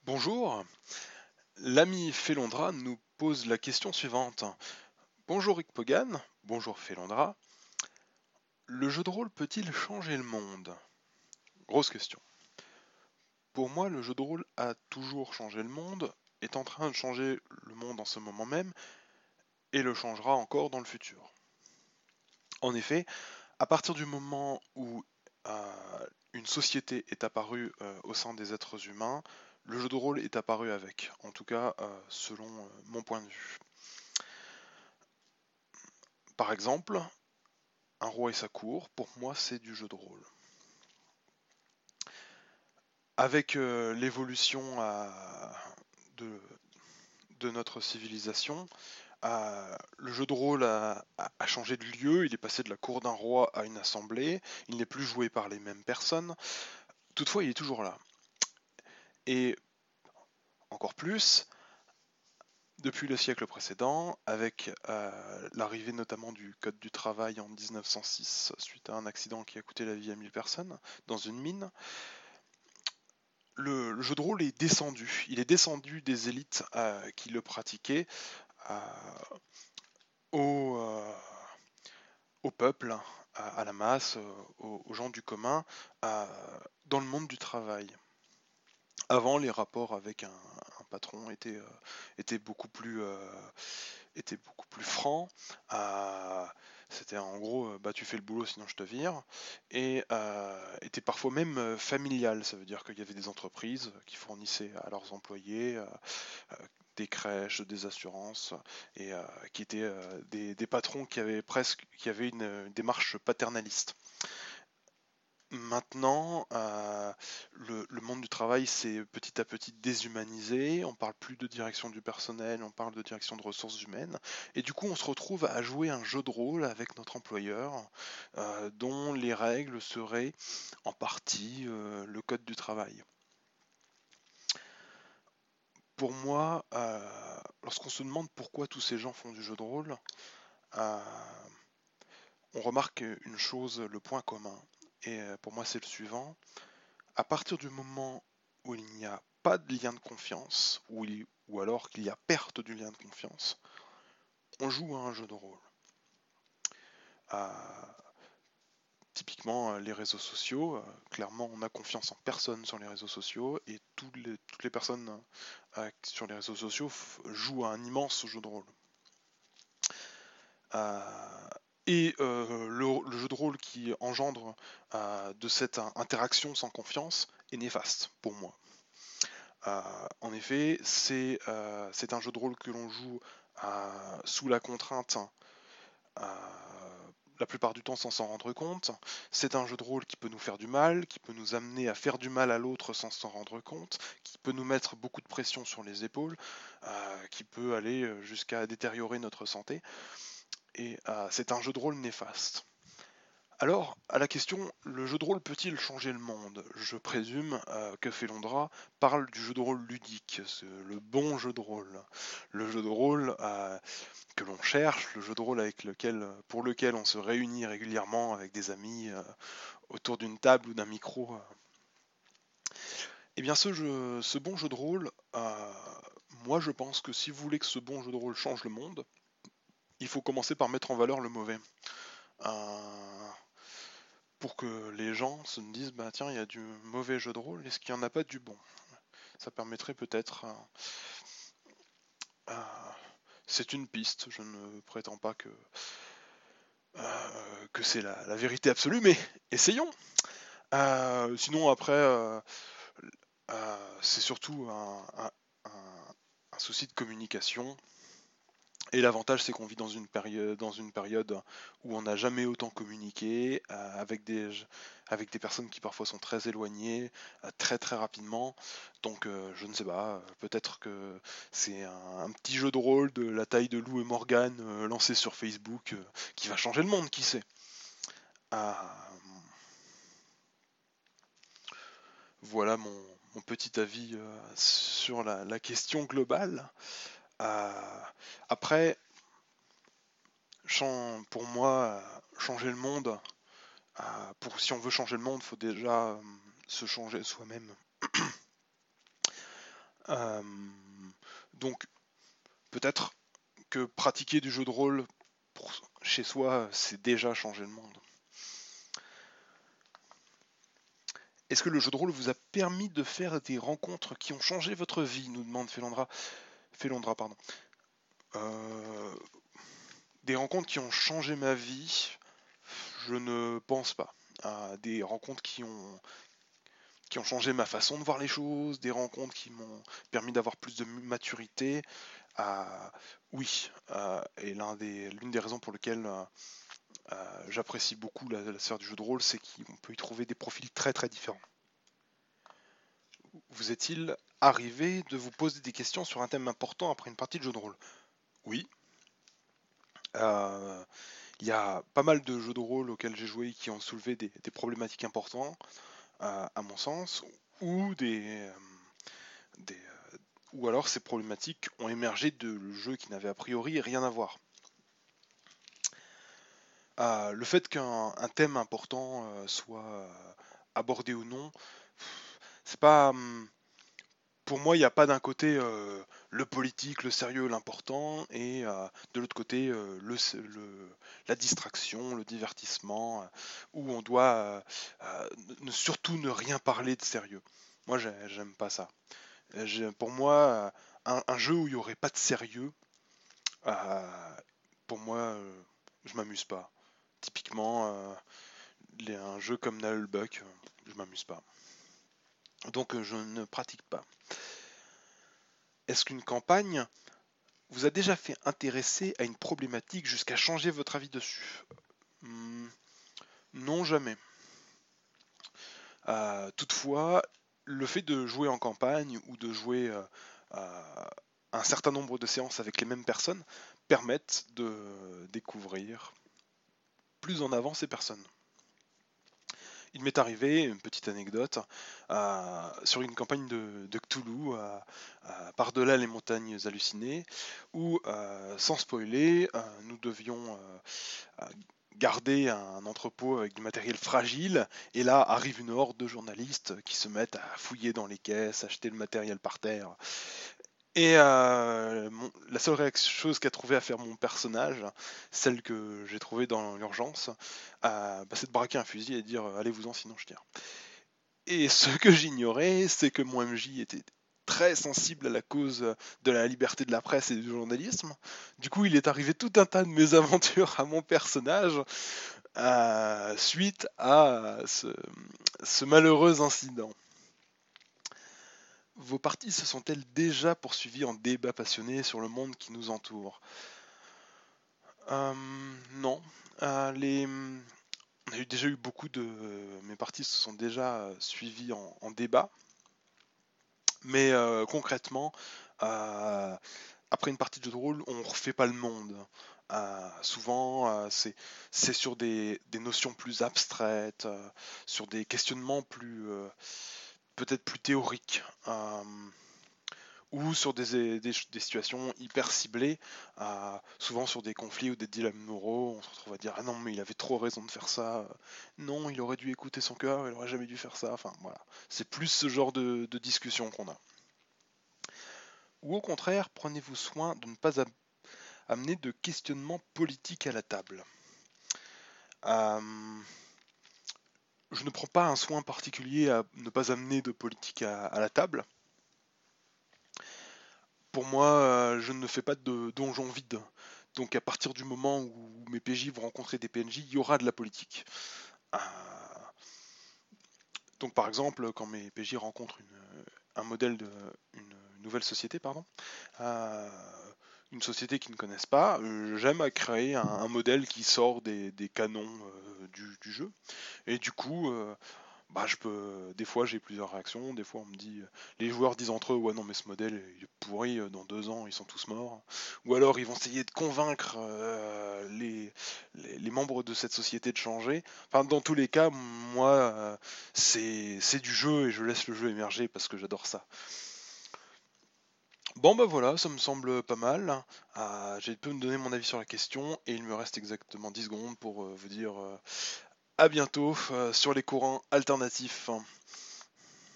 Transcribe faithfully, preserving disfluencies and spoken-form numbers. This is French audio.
Bonjour, l'ami Felondra nous pose la question suivante. Bonjour Rick Pogan, bonjour Felondra. Le jeu de rôle peut-il changer le monde? Grosse question. Pour moi, le jeu de rôle a toujours changé le monde, est en train de changer le monde en ce moment même, et le changera encore dans le futur. En effet, à partir du moment où euh, une société est apparue euh, au sein des êtres humains, le jeu de rôle est apparu avec, en tout cas euh, selon euh, mon point de vue. Par exemple, un roi et sa cour, pour moi, c'est du jeu de rôle. Avec euh, l'évolution euh, de, de notre civilisation, euh, le jeu de rôle a, a- a changé de lieu, il est passé de la cour d'un roi à une assemblée, il n'est plus joué par les mêmes personnes, toutefois il est toujours là. Et encore plus, depuis le siècle précédent, avec euh, l'arrivée notamment du Code du travail en mille neuf cent six, suite à un accident qui a coûté la vie à mille personnes dans une mine, le, le jeu de rôle est descendu. Il est descendu des élites euh, qui le pratiquaient euh, au, euh, au peuple, à, à la masse, euh, aux, aux gens du commun, euh, dans le monde du travail. Avant, les rapports avec un, un patron étaient, euh, étaient beaucoup plus, euh, étaient beaucoup plus francs. Euh, C'était en gros, euh, bah tu fais le boulot sinon je te vire. Et euh, était parfois même euh, familial. Ça veut dire qu'il y avait des entreprises qui fournissaient à leurs employés euh, euh, des crèches, des assurances, et euh, qui étaient euh, des, des patrons qui avaient presque, qui avaient une, une démarche paternaliste. Maintenant, euh, le, le monde du travail s'est petit à petit déshumanisé. On parle plus de direction du personnel, on parle de direction de ressources humaines. Et du coup, on se retrouve à jouer un jeu de rôle avec notre employeur, euh, dont les règles seraient en partie euh, le code du travail. Pour moi, euh, lorsqu'on se demande pourquoi tous ces gens font du jeu de rôle, euh, on remarque une chose, le point commun. Et euh, pour moi, c'est le suivant. À partir du moment où il n'y a pas de lien de confiance, ou, il- ou alors qu'il y a perte du lien de confiance, on joue à un jeu de rôle. Euh, Typiquement, euh, les réseaux sociaux, euh, clairement, on a confiance en personne sur les réseaux sociaux, et toutes les, toutes les personnes euh, sur les réseaux sociaux f- jouent à un immense jeu de rôle. Euh, et euh, le, le jeu de rôle qui engendre euh, de cette interaction sans confiance est néfaste pour moi. Euh, en effet, c'est euh, c'est un jeu de rôle que l'on joue euh, sous la contrainte, euh, la plupart du temps sans s'en rendre compte. C'est un jeu de rôle qui peut nous faire du mal, qui peut nous amener à faire du mal à l'autre sans s'en rendre compte, qui peut nous mettre beaucoup de pression sur les épaules, euh, qui peut aller jusqu'à détériorer notre santé. Et euh, c'est un jeu de rôle néfaste. Alors, à la question, le jeu de rôle peut-il changer le monde? Je présume euh, que Felondra parle du jeu de rôle ludique, le bon jeu de rôle. Le jeu de rôle euh, que l'on cherche, le jeu de rôle avec lequel, pour lequel on se réunit régulièrement avec des amis euh, autour d'une table ou d'un micro. Eh bien, ce, jeu, ce bon jeu de rôle, euh, moi je pense que si vous voulez que ce bon jeu de rôle change le monde, il faut commencer par mettre en valeur le mauvais. Euh, pour que les gens se disent bah tiens il y a du mauvais jeu de rôle, est-ce qu'il n'y en a pas du bon? Ça permettrait peut-être euh, euh, c'est une piste, je ne prétends pas que euh, que c'est la, la, vérité absolue, mais essayons. Euh, sinon après euh, euh, c'est surtout un, un, un, un souci de communication. Et l'avantage, c'est qu'on vit dans une période, dans une période où on n'a jamais autant communiqué, euh, avec, des, avec des personnes qui parfois sont très éloignées, euh, très très rapidement. Donc euh, je ne sais pas, euh, peut-être que c'est un, un petit jeu de rôle de la taille de Lou et Morgan euh, lancé sur Facebook euh, qui va changer le monde, qui sait. Ah, voilà mon, mon petit avis euh, sur la, la question globale. Euh, Après, pour moi, changer le monde, Euh, pour, si on veut changer le monde, il faut déjà euh, se changer soi-même. Euh, donc peut-être que pratiquer du jeu de rôle pour, chez soi, c'est déjà changer le monde. Est-ce que le jeu de rôle vous a permis de faire des rencontres qui ont changé votre vie, nous demande Félandra. Félandra, pardon. Euh, des rencontres qui ont changé ma vie, je ne pense pas. Euh, des rencontres qui ont, qui ont changé ma façon de voir les choses, des rencontres qui m'ont permis d'avoir plus de maturité. Euh, oui, euh, et l'un des, l'une des raisons pour lesquelles euh, euh, j'apprécie beaucoup la, la sphère du jeu de rôle, c'est qu'on peut y trouver des profils très très différents. Vous est-il arrivé de vous poser des questions sur un thème important après une partie de jeu de rôle? Oui. Euh, Il y a pas mal de jeux de rôle auxquels j'ai joué qui ont soulevé des, des problématiques importantes, euh, à mon sens, ou des, euh, des euh, ou alors ces problématiques ont émergé de jeux qui n'avaient a priori rien à voir. Euh, le fait qu'un un thème important euh, soit euh, abordé ou non, c'est pas. Hum, pour moi, il n'y a pas d'un côté euh, le politique, le sérieux, l'important, et euh, de l'autre côté euh, le, le- la distraction, le divertissement, euh, où on doit euh, euh, ne, surtout ne rien parler de sérieux. Moi, j'ai- j'aime pas ça. Euh, j'ai- Pour moi, euh, un, un jeu où il n'y aurait pas de sérieux, euh, pour moi, euh, je m'amuse pas. Typiquement, euh, les- un jeu comme Nullbuck, euh, je m'amuse pas. Donc, euh, je ne pratique pas. Est-ce qu'une campagne vous a déjà fait intéresser à une problématique jusqu'à changer votre avis dessus? Hmm, non, jamais. Euh, toutefois, le fait de jouer en campagne ou de jouer euh, euh, un certain nombre de séances avec les mêmes personnes permettent de découvrir plus en avant ces personnes. Il m'est arrivé, une petite anecdote, euh, sur une campagne de, de Cthulhu, euh, euh, par-delà les montagnes hallucinées, où, euh, sans spoiler, euh, nous devions euh, garder un entrepôt avec du matériel fragile, et là arrive une horde de journalistes qui se mettent à fouiller dans les caisses, acheter le matériel par terre. Et euh, mon- la seule réaction- chose qu'a trouvé à faire mon personnage, celle que j'ai trouvée dans l'urgence, euh, bah, c'est de braquer un fusil et de dire euh, allez-vous-en sinon je tire. Et ce que j'ignorais, c'est que mon M J était très sensible à la cause de la liberté de la presse et du journalisme. Du coup, il est arrivé tout un tas de mésaventures à mon personnage euh, suite à ce, ce malheureux incident. Vos parties se sont-elles déjà poursuivies en débat passionné sur le monde qui nous entoure? Euh, Non. Euh, les... On a eu déjà eu beaucoup de... Mes parties se sont déjà suivies en, en débat. Mais euh, concrètement, euh, après une partie de jeu de rôle, on refait pas le monde. Euh, souvent, euh, c'est c'est sur des, des notions plus abstraites, euh, sur des questionnements plus euh, peut-être plus théoriques, euh, ou sur des, des, des situations hyper ciblées, euh, souvent sur des conflits ou des dilemmes moraux. On se retrouve à dire ah non mais il avait trop raison de faire ça, non il aurait dû écouter son cœur, il aurait jamais dû faire ça. Enfin voilà, c'est plus ce genre de, de discussion qu'on a. Ou au contraire, prenez-vous soin de ne pas am- amener de questionnement politique à la table? Euh, je ne prends pas un soin particulier à ne pas amener de politique à, à la table. Pour moi, euh, je ne fais pas de donjon vide. Donc à partir du moment où mes P J vont rencontrer des P N J, il y aura de la politique. Euh, donc par exemple, quand mes P J rencontrent une, un modèle de une nouvelle société, pardon, euh, une société qu'ils ne connaissent pas, euh, j'aime à créer un, un modèle qui sort des, des canons euh, du, du jeu. Et du coup, euh, bah, je peux, des fois j'ai plusieurs réactions, des fois on me dit, les joueurs disent entre eux, ouais non mais ce modèle il est pourri, euh, dans deux ans ils sont tous morts. Ou alors ils vont essayer de convaincre euh, les, les, les membres de cette société de changer. Enfin dans tous les cas, moi euh, c'est c'est du jeu et je laisse le jeu émerger parce que j'adore ça. Bon bah voilà, ça me semble pas mal. Euh, j'ai pu me donner mon avis sur la question et il me reste exactement dix secondes pour euh, vous dire euh, à bientôt euh, sur les courants alternatifs.